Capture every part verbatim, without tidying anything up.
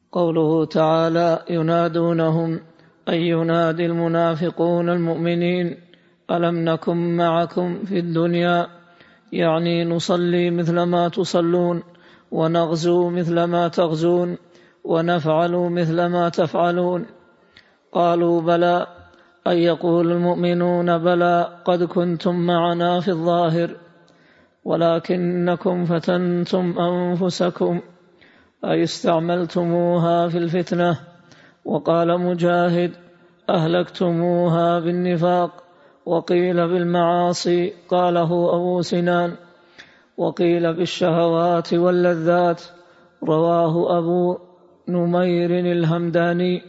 قوله تعالى ينادونهم أي ينادي المنافقون المؤمنين ألم نكن معكم في الدنيا، يعني نصلي مثل ما تصلون ونغزو مثل ما تغزون ونفعل مثل ما تفعلون. قالوا بلى، أي يقول المؤمنون بلى قد كنتم معنا في الظاهر ولكنكم فتنتم أنفسكم أي استعملتموها في الفتنة. وقال مجاهد أهلكتموها بالنفاق، وقيل بالمعاصي قاله أبو سنان، وقيل بالشهوات واللذات رواه أبو نمير الهمداني.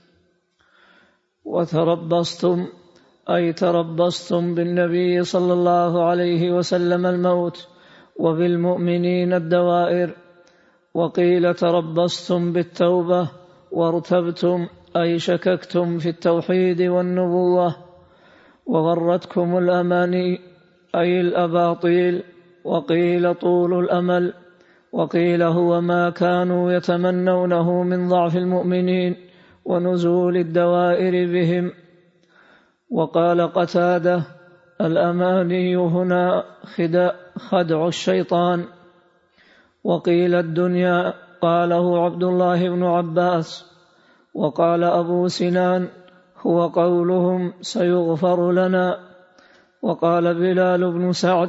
وتربصتم أي تربصتم بالنبي صلى الله عليه وسلم الموت وبالمؤمنين الدوائر. وقيل تربصتم بالتوبة وارتبتم أي شككتم في التوحيد والنبوة. وغرتكم الأماني أي الأباطيل. وقيل طول الأمل، وقيل هو ما كانوا يتمنونه من ضعف المؤمنين ونزول الدوائر بهم. وقال قتادة الأماني هنا خدع الشيطان. وقيل الدنيا قاله عبد الله بن عباس. وقال أبو سنان هو قولهم سيغفر لنا. وقال بلال بن سعد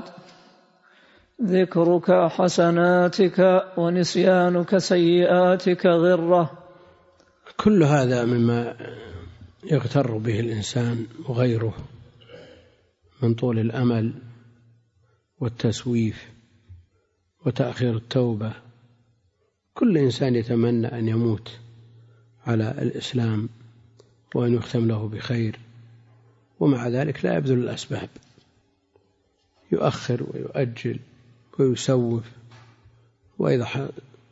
ذكرك حسناتك ونسيانك سيئاتك غرة. كل هذا مما يغتر به الإنسان وغيره من طول الأمل والتسويف وتأخير التوبة. كل إنسان يتمنى أن يموت على الإسلام وأن يختم له بخير، ومع ذلك لا يبذل الأسباب، يؤخر ويؤجل ويسوف. وإذا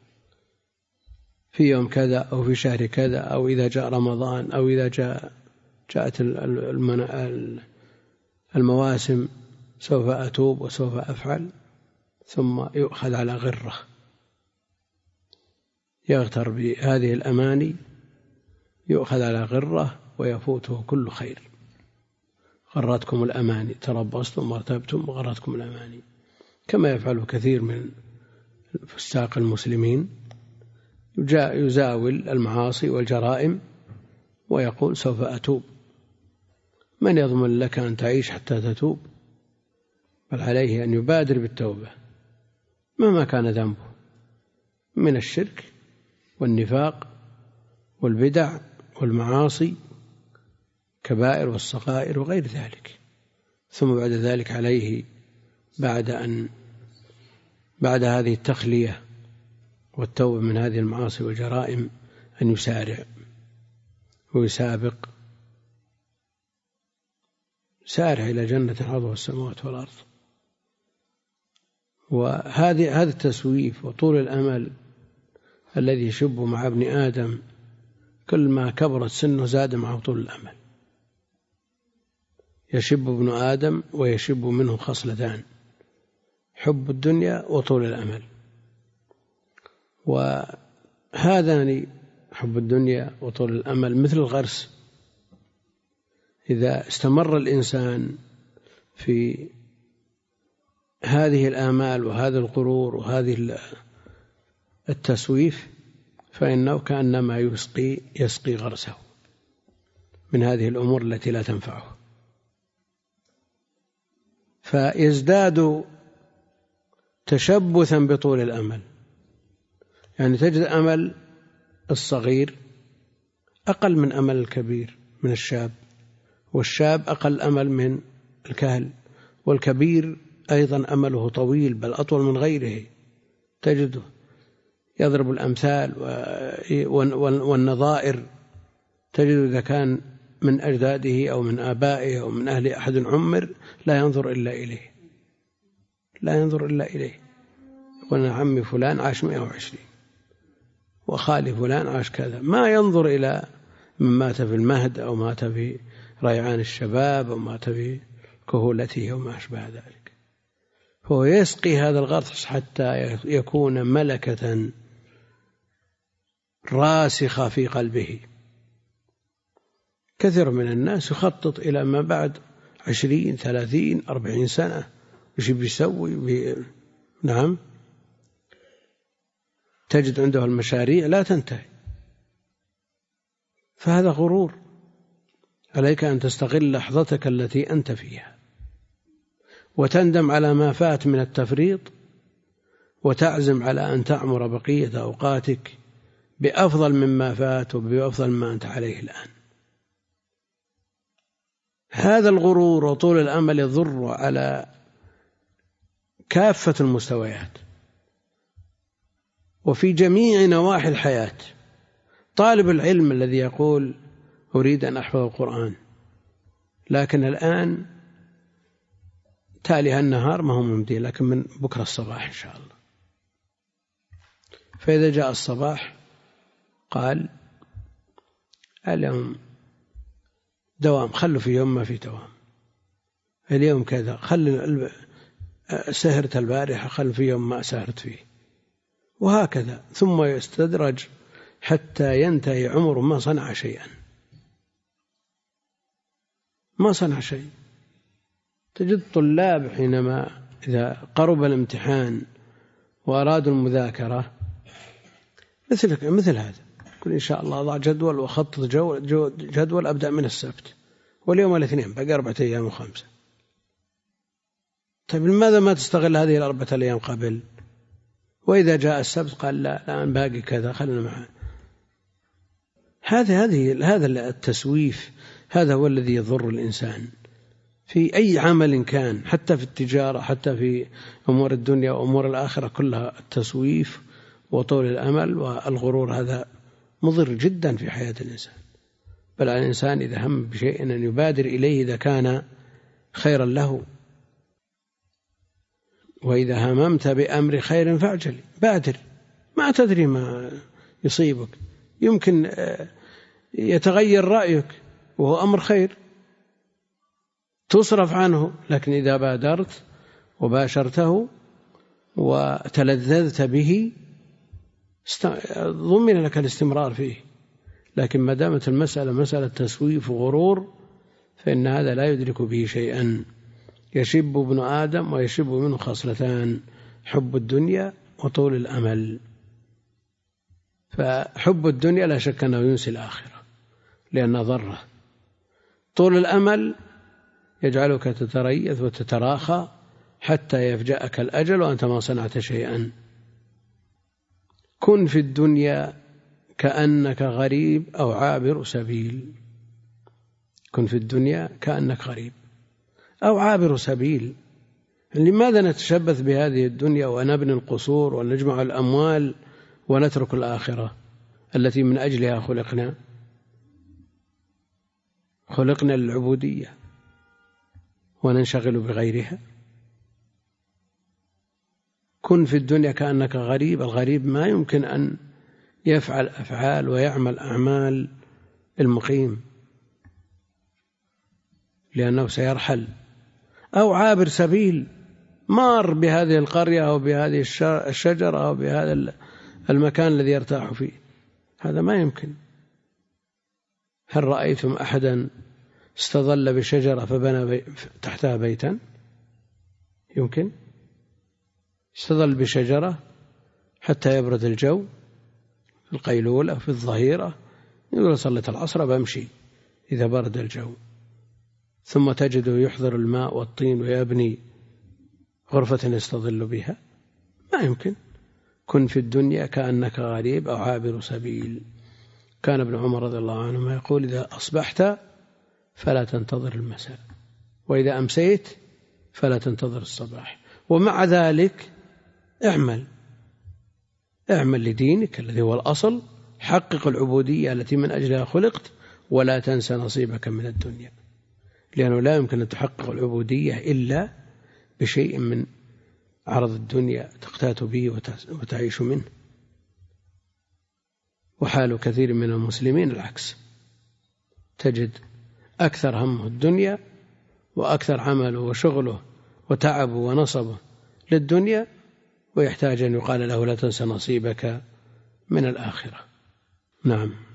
في يوم كذا أو في شهر كذا أو إذا جاء رمضان أو إذا جاء جاءت المواسم سوف أتوب وسوف أفعل، ثم يؤخذ على غرة، يغتر بهذه الأماني، يؤخذ على غرة ويفوته كل خير. غرتكم الأماني، تربصتم وارتبتم وغرتكم الأماني، كما يفعل كثير من فساق المسلمين، يزاول المعاصي والجرائم ويقول سوف أتوب. من يضمن لك أن تعيش حتى تتوب؟ بل عليه أن يبادر بالتوبة مهما كان ذنبه من الشرك والنفاق والبدع والمعاصي كبائر والصغائر وغير ذلك. ثم بعد ذلك عليه بعد أن بعد هذه التخلية والتوبة من هذه المعاصي والجرائم أن يسارع ويسابق، سارع إلى جنة عرضها السماوات والأرض. وهذه هذا التسويف وطول الأمل الذي يشب مع ابن آدم، كل ما كبرت سنه زاد معه طول الأمل. يشب ابن آدم ويشب منه خصلتان: حب الدنيا وطول الأمل. وهذان حب الدنيا وطول الأمل مثل الغرس، إذا استمر الإنسان في هذه الآمال وهذا الغرور وهذه التسويف فإنه كأنما يسقي يسقي غرسه من هذه الأمور التي لا تنفعه، فيزداد تشبثا بطول الأمل. يعني تجد أمل الصغير أقل من أمل الكبير من الشاب، والشاب أقل أمل من الكهل، والكبير أيضا أمله طويل بل أطول من غيره. تجده يضرب الأمثال والنظائر، تجد إذا كان من أجداده أو من آبائه أو من أهل أحد عمر لا ينظر إلا إليه، لا ينظر إلا إليه. يقول عمي فلان عاش مئة وعشرين وخالي فلان عاش كذا، ما ينظر إلى من مات في المهد أو مات في ريعان الشباب أو مات في كهولته وما أشبه ذلك. فهو يسقي هذا الغرس حتى يكون ملكة راسخة في قلبه. كثير من الناس يخطط إلى ما بعد عشرين ثلاثين أربعين سنة، وش بيسوي بي... نعم، تجد عنده المشاريع لا تنتهي، فهذا غرور. عليك أن تستغل لحظتك التي أنت فيها، وتندم على ما فات من التفريط، وتعزم على أن تعمر بقية أوقاتك بأفضل مما فات وبأفضل ما أنت عليه الآن. هذا الغرور وطول الأمل يضر على كافة المستويات وفي جميع نواحي الحياة. طالب العلم الذي يقول أريد أن أحفظ القرآن، لكن الآن تالي النهار ما هو ممدي، لكن من بكرة الصباح إن شاء الله. فإذا جاء الصباح قال اليوم دوام، خلوا في يوم ما في دوام، اليوم كذا، خل سهرت البارحة، خل في يوم ما سهرت فيه، وهكذا. ثم يستدرج حتى ينتهي عمره ما صنع شيئا، ما صنع شيء. تجد طلاب حينما إذا قرب الامتحان وأرادوا المذاكرة مثل مثل هذا، يقول إن شاء الله أضع جدول وأخطط جدول أبدأ من السبت، واليوم الاثنين باقي أربعة أيام وخمسة. طيب لماذا ما تستغل هذه الأربعة الأيام قبل؟ وإذا جاء السبت قال لا الآن باقي كذا خلنا معه. هذا هذه هذا التسويف، هذا هو الذي يضر الإنسان في أي عمل كان، حتى في التجارة، حتى في أمور الدنيا وأمور الآخرة، كلها التسويف وطول الأمل والغرور. هذا مضر جدا في حياة الإنسان. بل على الإنسان إذا هم بشيء أن يبادر إليه إذا كان خيرا له. وإذا هممت بأمر خير فاعجل، بادر، ما تدري ما يصيبك، يمكن يتغير رأيك وهو أمر خير تصرف عنه، لكن إذا بادرت وباشرته وتلذذت به ضمن لك الاستمرار فيه. لكن ما دامت المسألة مسألة تسويف وغرور فإن هذا لا يدرك به شيئا. يشب ابن آدم ويشب منه خصلتان: حب الدنيا وطول الأمل. فحب الدنيا لا شك أنه ينسي الآخرة لأنه ضره. طول الأمل يجعلك تتريث وتتراخى حتى يفجأك الأجل وأنت ما صنعت شيئا. كن في الدنيا كأنك غريب أو عابر سبيل. كن في الدنيا كأنك غريب أو عابر سبيل. لماذا نتشبث بهذه الدنيا ونبني القصور ونجمع الأموال ونترك الآخرة التي من أجلها خلقنا؟ خلقنا للعبودية وننشغل بغيرها. كن في الدنيا كأنك غريب. الغريب ما يمكن أن يفعل أفعال ويعمل أعمال المقيم لأنه سيرحل. أو عابر سبيل، مار بهذه القرية أو بهذه الشجرة أو بهذا المكان الذي يرتاح فيه، هذا ما يمكن. هل رأيتم أحدا استظل بشجرة فبنى تحتها بيتا؟ يمكن؟ استظل بشجرة حتى يبرد الجو في القيلولة في الظهيرة، يقول صلت العصر بمشي إذا برد الجو، ثم تجده يحضر الماء والطين ويبني غرفة يستظل بها؟ ما يمكن. كن في الدنيا كأنك غريب أو عابر سبيل. كان ابن عمر رضي الله عنهما يقول: إذا أصبحت فلا تنتظر المساء، وإذا أمسيت فلا تنتظر الصباح. ومع ذلك اعمل اعمل لدينك الذي هو الأصل، حقق العبودية التي من أجلها خلقت، ولا تنسى نصيبك من الدنيا، لأنه لا يمكن أن تحقق العبودية إلا بشيء من عرض الدنيا تقتات به وتعيش منه. وحال كثير من المسلمين العكس، تجد أكثر همه الدنيا وأكثر عمله وشغله وتعبه ونصبه للدنيا، ويحتاج أن يقال له لا تنسى نصيبك من الآخرة. نعم.